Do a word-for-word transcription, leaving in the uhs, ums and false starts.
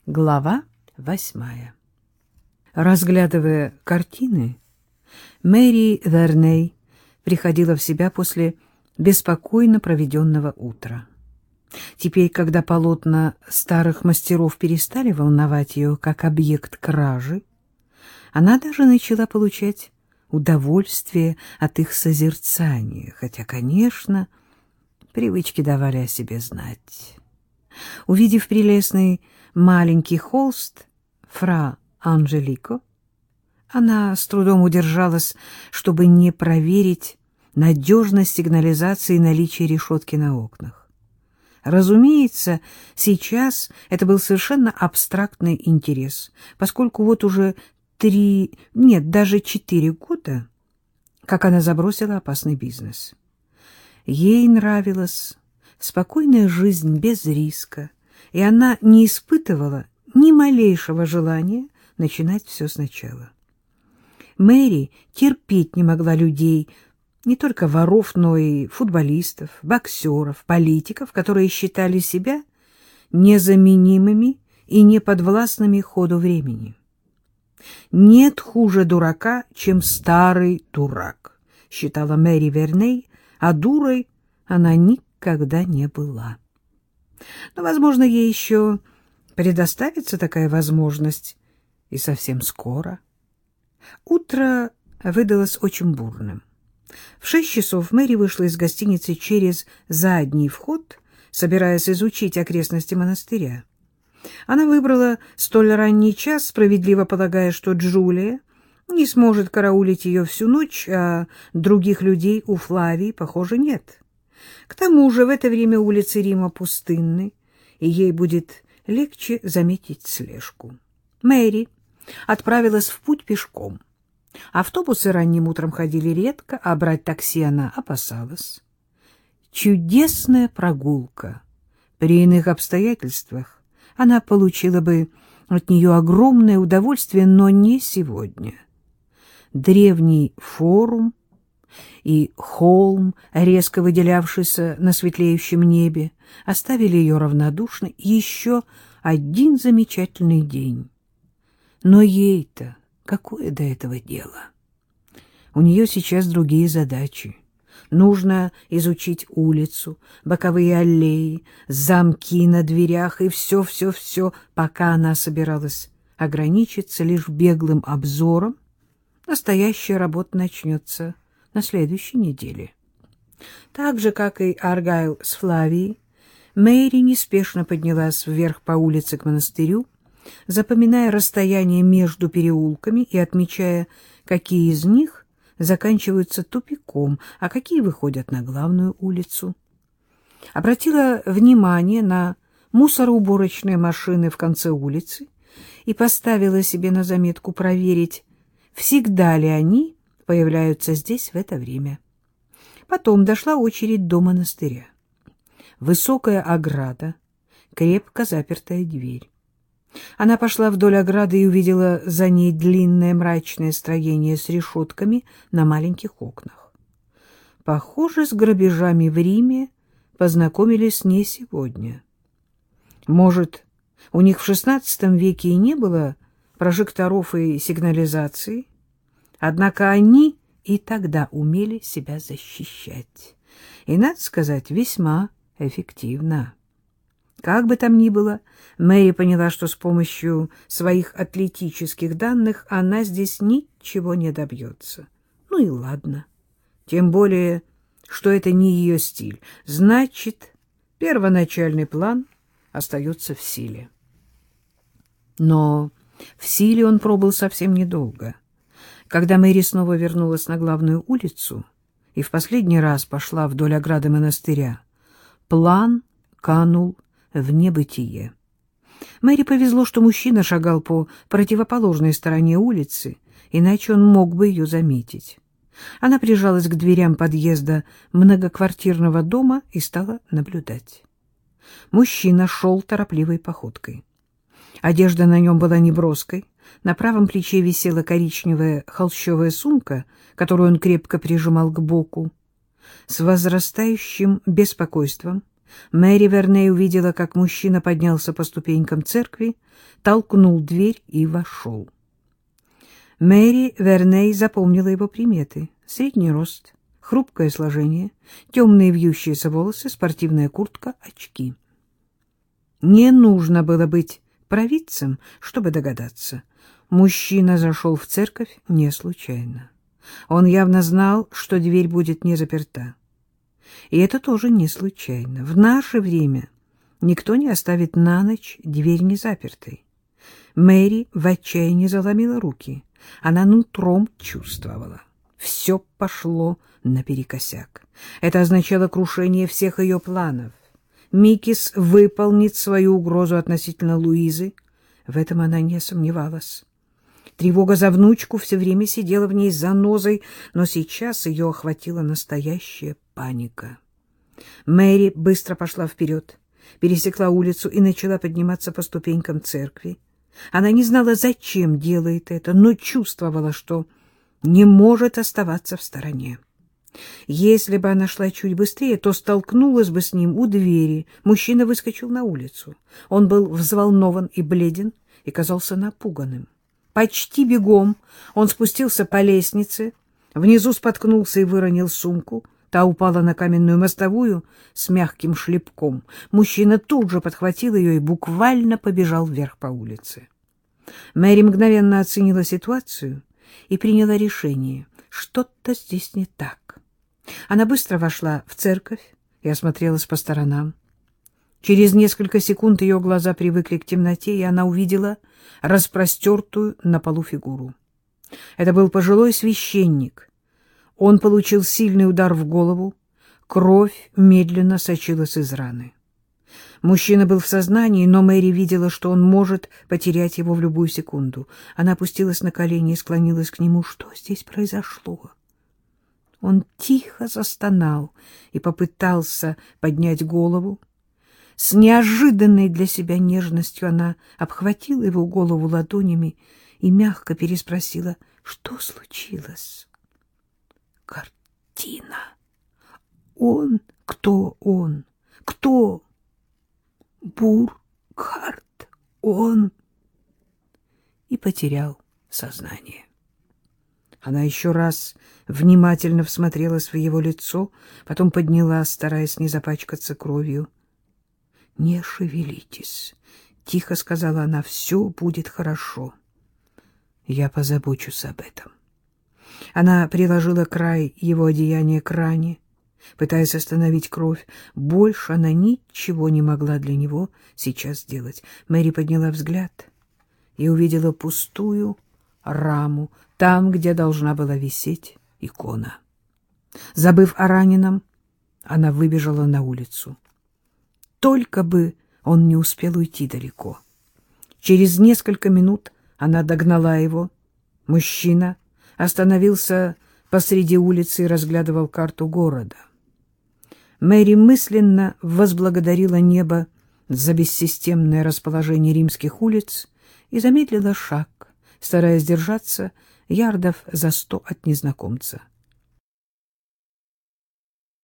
Глава восьмая. Разглядывая картины, Мэри Верней приходила в себя после беспокойно проведенного утра. Теперь, когда полотна старых мастеров перестали волновать ее как объект кражи, она даже начала получать удовольствие от их созерцания, хотя, конечно, привычки давали о себе знать. Увидев прелестный маленький холст «Фра Анжелико», она с трудом удержалась, чтобы не проверить надежность сигнализации и наличие решетки на окнах. Разумеется, сейчас это был совершенно абстрактный интерес, поскольку вот уже три, нет, даже четыре года, как она забросила опасный бизнес. Ей нравилась спокойная жизнь без риска, и она не испытывала ни малейшего желания начинать все сначала. Мэри терпеть не могла людей, не только воров, но и футболистов, боксеров, политиков, которые считали себя незаменимыми и неподвластными ходу времени. «Нет хуже дурака, чем старый дурак», — считала Мэри Верней, а дурой она никогда не была. Но, возможно, ей еще предоставится такая возможность, и совсем скоро. Утро выдалось очень бурным. В шесть часов Мэри вышла из гостиницы через задний вход, собираясь изучить окрестности монастыря. Она выбрала столь ранний час, справедливо полагая, что Джулия не сможет караулить ее всю ночь, а других людей у Флавии, похоже, нет. К тому же в это время улицы Рима пустынны, и ей будет легче заметить слежку. Мэри отправилась в путь пешком. Автобусы ранним утром ходили редко, а брать такси она опасалась. Чудесная прогулка. При иных обстоятельствах она получила бы от нее огромное удовольствие, но не сегодня. Древний форум и холм, резко выделявшийся на светлеющем небе, оставили ее равнодушной. Еще один замечательный день. Но ей-то какое до этого дело? У нее сейчас другие задачи. Нужно изучить улицу, боковые аллеи, замки на дверях и все-все-все, пока она собиралась ограничиться лишь беглым обзором. Настоящая работа начнется на следующей неделе. Так же, как и Аргайл с Флавией, Мэри неспешно поднялась вверх по улице к монастырю, запоминая расстояние между переулками и отмечая, какие из них заканчиваются тупиком, а какие выходят на главную улицу. Обратила внимание на мусороуборочные машины в конце улицы и поставила себе на заметку проверить, всегда ли они появляются здесь в это время. Потом дошла очередь до монастыря. Высокая ограда, крепко запертая дверь. Она пошла вдоль ограды и увидела за ней длинное мрачное строение с решетками на маленьких окнах. Похоже, с грабежами в Риме познакомились не сегодня. Может, у них в шестнадцатом веке и не было прожекторов и сигнализации, однако они и тогда умели себя защищать. И, надо сказать, весьма эффективно. Как бы там ни было, Мэри поняла, что с помощью своих атлетических данных она здесь ничего не добьется. Ну и ладно. Тем более, что это не ее стиль. Значит, первоначальный план остается в силе. Но в силе он пробыл совсем недолго. Когда Мэри снова вернулась на главную улицу и в последний раз пошла вдоль ограды монастыря, план канул в небытие. Мэри повезло, что мужчина шагал по противоположной стороне улицы, иначе он мог бы ее заметить. Она прижалась к дверям подъезда многоквартирного дома и стала наблюдать. Мужчина шел торопливой походкой. Одежда на нем была неброской, на правом плече висела коричневая холщовая сумка, которую он крепко прижимал к боку. С возрастающим беспокойством Мэри Верней увидела, как мужчина поднялся по ступенькам церкви, толкнул дверь и вошел. Мэри Верней запомнила его приметы: средний рост, хрупкое сложение, темные вьющиеся волосы, спортивная куртка, очки. Не нужно было быть провидцем, чтобы догадаться. Мужчина зашел в церковь не случайно. Он явно знал, что дверь будет не заперта. И это тоже не случайно. В наше время никто не оставит на ночь дверь незапертой. Мэри в отчаянии заломила руки. Она нутром чувствовала. Все пошло наперекосяк. Это означало крушение всех ее планов. Микис выполнит свою угрозу относительно Луизы. В этом она не сомневалась. Тревога за внучку все время сидела в ней занозой, но сейчас ее охватила настоящая паника. Мэри быстро пошла вперед, пересекла улицу и начала подниматься по ступенькам церкви. Она не знала, зачем делает это, но чувствовала, что не может оставаться в стороне. Если бы она шла чуть быстрее, то столкнулась бы с ним у двери. Мужчина выскочил на улицу. Он был взволнован и бледен, и казался напуганным. Почти бегом он спустился по лестнице, внизу споткнулся и выронил сумку. Та упала на каменную мостовую с мягким шлепком. Мужчина тут же подхватил ее и буквально побежал вверх по улице. Мэри мгновенно оценила ситуацию и приняла решение. Что-то здесь не так. Она быстро вошла в церковь и осмотрелась по сторонам. Через несколько секунд ее глаза привыкли к темноте, и она увидела распростертую на полу фигуру. Это был пожилой священник. Он получил сильный удар в голову, кровь медленно сочилась из раны. Мужчина был в сознании, но Мэри видела, что он может потерять его в любую секунду. Она опустилась на колени и склонилась к нему. Что здесь произошло? Он тихо застонал и попытался поднять голову. С неожиданной для себя нежностью она обхватила его голову ладонями и мягко переспросила, что случилось. Картина. Он? Кто он? Кто? Буркхарт. Он? И потерял сознание. Она еще раз внимательно всмотрелась в его лицо, потом поднялась, стараясь не запачкаться кровью. — Не шевелитесь, — тихо сказала она, — все будет хорошо. Я позабочусь об этом. Она приложила край его одеяния к ране, пытаясь остановить кровь. Больше она ничего не могла для него сейчас сделать. Мэри подняла взгляд и увидела пустую раму, там, где должна была висеть икона. Забыв о раненом, она выбежала на улицу. Только бы он не успел уйти далеко. Через несколько минут она догнала его. Мужчина остановился посреди улицы и разглядывал карту города. Мэри мысленно возблагодарила небо за бессистемное расположение римских улиц и замедлила шаг, стараясь держаться ярдов за сто от незнакомца.